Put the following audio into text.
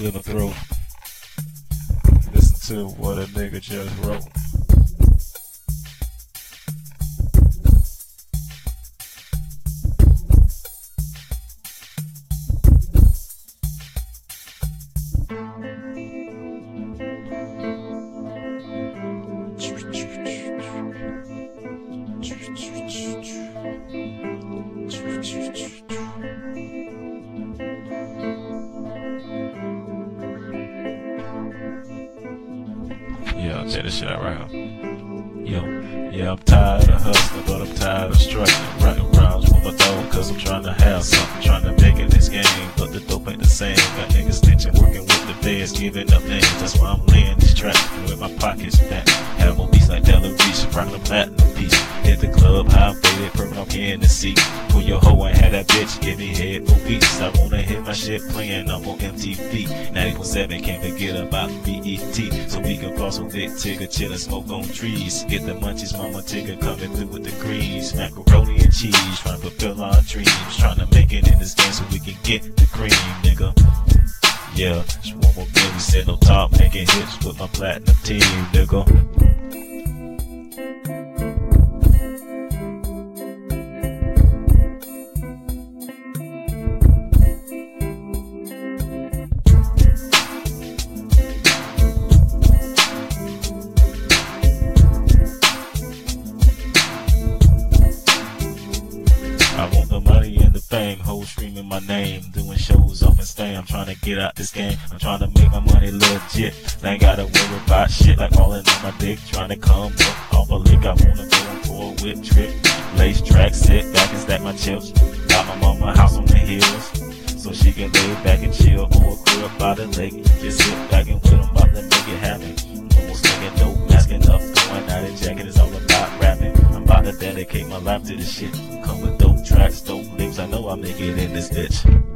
clear my throat. Listen to what a nigga just wrote. Yeah, check this shit out right here. Yeah, I'm tired of hustling, but I'm tired of struggling. Writing rhymes with my dog, cause I'm trying to have something. Trying to make it this game, but the dope ain't the same. Got niggas snitching, working with the feds, giving up names. That's why I'm laying this track with my pockets back. Have more beats like Della Reese, rock the platinum piece. Hit the club, high faded, purple on in the seat. Pull your hoe and have that bitch, give me head for beats. I wanna hit my shit playing, I'm on MTV. 91.7, can't forget about BET. So we can cross with Vic Tigger, chill and smoke on trees. Get the munchies, mama Tigger coming through with the greens. Macaroni and cheese, trying to fulfill our dreams. Trying to make it in this game so we can get the cream, nigga. Yeah, just one more thing, we sit on top, making hits with my platinum team, nigga. I want the money and the fame, hoes screaming my name, doing shows off and stay. I'm trying to get out this game, I'm trying to make my money legit. Ain't gotta worry about shit like falling on my dick. Trying to come up off a lick, I wanna go for a whip trip. Lace track, sit back and stack my chips. Got my mama house on the hills, so she can lay back and chill. Or a crib by the lake, just sit back and with 'em, about to make it happen. Almost nigga, no masking up, going out of jacket, it's all about rapping. I'm about to dedicate my life to this shit. Come with dope tracks, dope lips, I know I'll make it in this bitch.